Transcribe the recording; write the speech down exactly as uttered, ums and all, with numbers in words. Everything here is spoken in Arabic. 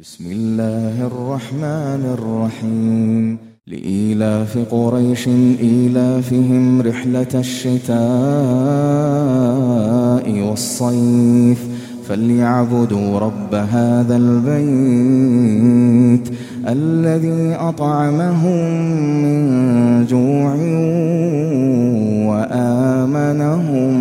بسم الله الرحمن الرحيم لإيلاف قريش إيلافهم رحلة الشتاء والصيف فليعبدوا رب هذا البيت الذي أطعمهم من جوع وآمنهم